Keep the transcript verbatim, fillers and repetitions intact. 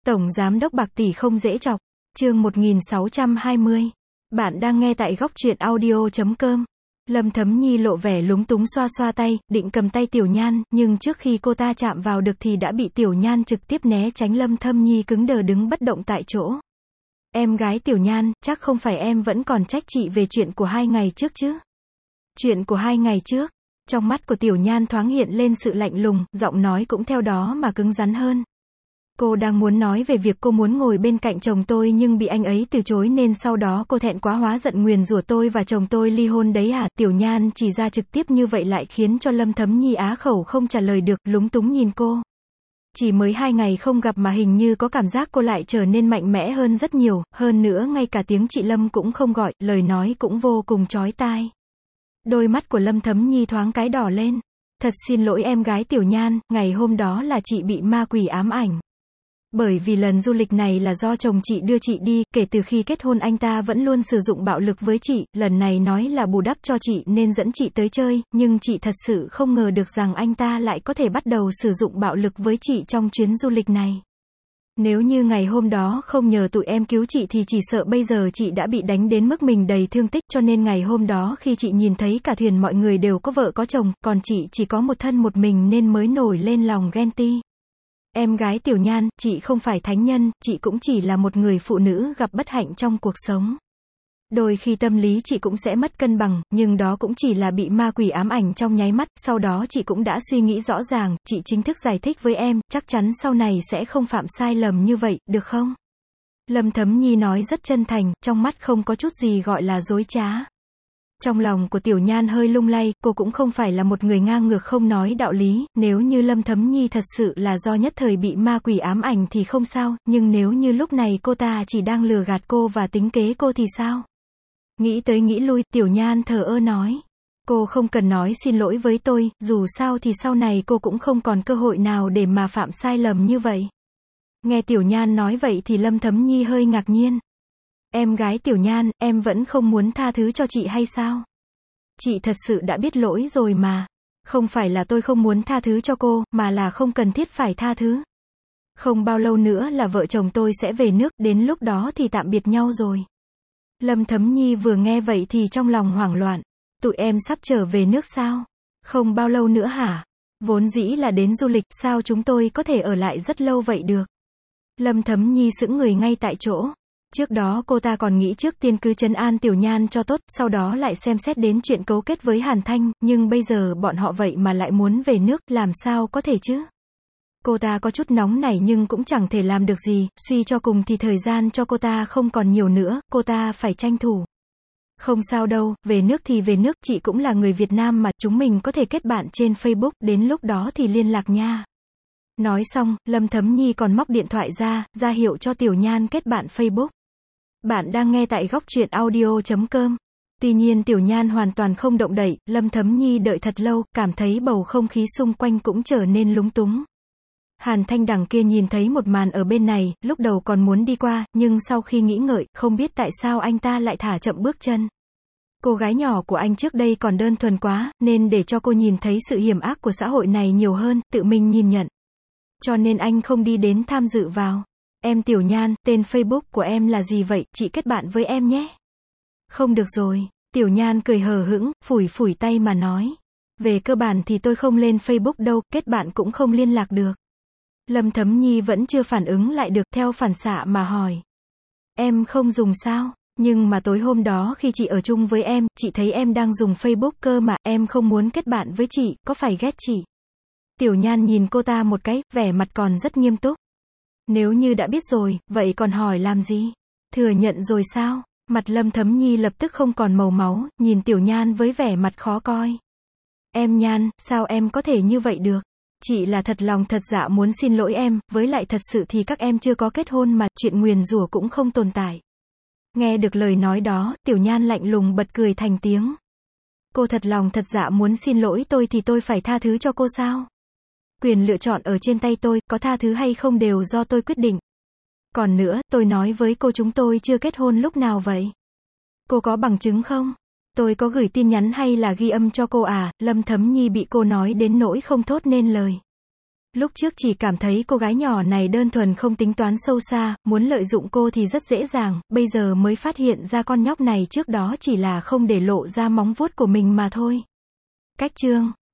Tổng Giám đốc bạc tỷ không dễ chọc. Chương một nghìn sáu trăm hai mươi. Bạn đang nghe tại góc truyện audio chấm com. Lâm Thấm Nhi lộ vẻ lúng túng xoa xoa tay, định cầm tay Tiểu Nhan, nhưng trước khi cô ta chạm vào được thì đã bị Tiểu Nhan trực tiếp né tránh. Lâm Thấm Nhi cứng đờ đứng bất động tại chỗ. Em gái Tiểu Nhan, chắc không phải em vẫn còn trách chị về chuyện của hai ngày trước chứ? Chuyện của hai ngày trước? Trong mắt của Tiểu Nhan thoáng hiện lên sự lạnh lùng, giọng nói cũng theo đó mà cứng rắn hơn. Cô đang muốn nói về việc cô muốn ngồi bên cạnh chồng tôi nhưng bị anh ấy từ chối nên sau đó cô thẹn quá hóa giận nguyền rủa tôi và chồng tôi ly hôn đấy à? Tiểu Nhan chỉ ra trực tiếp như vậy lại khiến cho Lâm Thấm Nhi á khẩu không trả lời được, lúng túng nhìn cô. Chỉ mới hai ngày không gặp mà hình như có cảm giác cô lại trở nên mạnh mẽ hơn rất nhiều, hơn nữa ngay cả tiếng chị Lâm cũng không gọi, lời nói cũng vô cùng chói tai. Đôi mắt của Lâm Thấm Nhi thoáng cái đỏ lên. Thật xin lỗi em gái Tiểu Nhan, ngày hôm đó là chị bị ma quỷ ám ảnh. Bởi vì lần du lịch này là do chồng chị đưa chị đi, kể từ khi kết hôn anh ta vẫn luôn sử dụng bạo lực với chị, lần này nói là bù đắp cho chị nên dẫn chị tới chơi, nhưng chị thật sự không ngờ được rằng anh ta lại có thể bắt đầu sử dụng bạo lực với chị trong chuyến du lịch này. Nếu như ngày hôm đó không nhờ tụi em cứu chị thì chỉ sợ bây giờ chị đã bị đánh đến mức mình đầy thương tích, cho nên ngày hôm đó khi chị nhìn thấy cả thuyền mọi người đều có vợ có chồng, còn chị chỉ có một thân một mình nên mới nổi lên lòng ghen ti. Em gái Tiểu Nhan, chị không phải thánh nhân, chị cũng chỉ là một người phụ nữ gặp bất hạnh trong cuộc sống. Đôi khi tâm lý chị cũng sẽ mất cân bằng, nhưng đó cũng chỉ là bị ma quỷ ám ảnh trong nháy mắt, sau đó chị cũng đã suy nghĩ rõ ràng, chị chính thức giải thích với em, chắc chắn sau này sẽ không phạm sai lầm như vậy, được không? Lâm Thấm Nhi nói rất chân thành, trong mắt không có chút gì gọi là dối trá. Trong lòng của Tiểu Nhan hơi lung lay, cô cũng không phải là một người ngang ngược không nói đạo lý, nếu như Lâm Thấm Nhi thật sự là do nhất thời bị ma quỷ ám ảnh thì không sao, nhưng nếu như lúc này cô ta chỉ đang lừa gạt cô và tính kế cô thì sao? Nghĩ tới nghĩ lui, Tiểu Nhan thờ ơ nói. Cô không cần nói xin lỗi với tôi, dù sao thì sau này cô cũng không còn cơ hội nào để mà phạm sai lầm như vậy. Nghe Tiểu Nhan nói vậy thì Lâm Thấm Nhi hơi ngạc nhiên. Em gái Tiểu Nhan, em vẫn không muốn tha thứ cho chị hay sao? Chị thật sự đã biết lỗi rồi mà. Không phải là tôi không muốn tha thứ cho cô, mà là không cần thiết phải tha thứ. Không bao lâu nữa là vợ chồng tôi sẽ về nước, đến lúc đó thì tạm biệt nhau rồi. Lâm Thấm Nhi vừa nghe vậy thì trong lòng hoảng loạn. Tụi em sắp trở về nước sao? Không bao lâu nữa hả? Vốn dĩ là đến du lịch, sao chúng tôi có thể ở lại rất lâu vậy được? Lâm Thấm Nhi sững người ngay tại chỗ. Trước đó cô ta còn nghĩ trước tiên cứ trấn an Tiểu Nhan cho tốt, sau đó lại xem xét đến chuyện cấu kết với Hàn Thanh, nhưng bây giờ bọn họ vậy mà lại muốn về nước, làm sao có thể chứ? Cô ta có chút nóng nảy nhưng cũng chẳng thể làm được gì, suy cho cùng thì thời gian cho cô ta không còn nhiều nữa, cô ta phải tranh thủ. Không sao đâu, về nước thì về nước, chị cũng là người Việt Nam mà, chúng mình có thể kết bạn trên Facebook, đến lúc đó thì liên lạc nha. Nói xong, Lâm Thấm Nhi còn móc điện thoại ra, ra hiệu cho Tiểu Nhan kết bạn Facebook. Bạn đang nghe tại góc truyện audio chấm com. Tuy nhiên Tiểu Nhan hoàn toàn không động đậy, Lâm Thấm Nhi đợi thật lâu, cảm thấy bầu không khí xung quanh cũng trở nên lúng túng. Hàn Thanh đằng kia nhìn thấy một màn ở bên này, lúc đầu còn muốn đi qua, nhưng sau khi nghĩ ngợi, không biết tại sao anh ta lại thả chậm bước chân. Cô gái nhỏ của anh trước đây còn đơn thuần quá, nên để cho cô nhìn thấy sự hiểm ác của xã hội này nhiều hơn, tự mình nhìn nhận. Cho nên anh không đi đến tham dự vào. Em Tiểu Nhan, tên Facebook của em là gì vậy, chị kết bạn với em nhé. Không được rồi. Tiểu Nhan cười hờ hững, phủi phủi tay mà nói. Về cơ bản thì tôi không lên Facebook đâu, kết bạn cũng không liên lạc được. Lâm Thấm Nhi vẫn chưa phản ứng lại được, theo phản xạ mà hỏi. Em không dùng sao? Nhưng mà tối hôm đó khi chị ở chung với em, chị thấy em đang dùng Facebook cơ mà, em không muốn kết bạn với chị, có phải ghét chị? Tiểu Nhan nhìn cô ta một cái, vẻ mặt còn rất nghiêm túc. Nếu như đã biết rồi, vậy còn hỏi làm gì? Thừa nhận rồi sao? Mặt Lâm Thấm Nhi lập tức không còn màu máu, nhìn Tiểu Nhan với vẻ mặt khó coi. Em Nhan, sao em có thể như vậy được? Chị là thật lòng thật dạ muốn xin lỗi em, với lại thật sự thì các em chưa có kết hôn mà, chuyện nguyền rủa cũng không tồn tại. Nghe được lời nói đó, Tiểu Nhan lạnh lùng bật cười thành tiếng. Cô thật lòng thật dạ muốn xin lỗi tôi thì tôi phải tha thứ cho cô sao? Quyền lựa chọn ở trên tay tôi, có tha thứ hay không đều do tôi quyết định. Còn nữa, tôi nói với cô chúng tôi chưa kết hôn lúc nào vậy? Cô có bằng chứng không? Tôi có gửi tin nhắn hay là ghi âm cho cô à? Lâm Thấm Nhi bị cô nói đến nỗi không thốt nên lời. Lúc trước chỉ cảm thấy cô gái nhỏ này đơn thuần không tính toán sâu xa, muốn lợi dụng cô thì rất dễ dàng, bây giờ mới phát hiện ra con nhóc này trước đó chỉ là không để lộ ra móng vuốt của mình mà thôi. Cách chương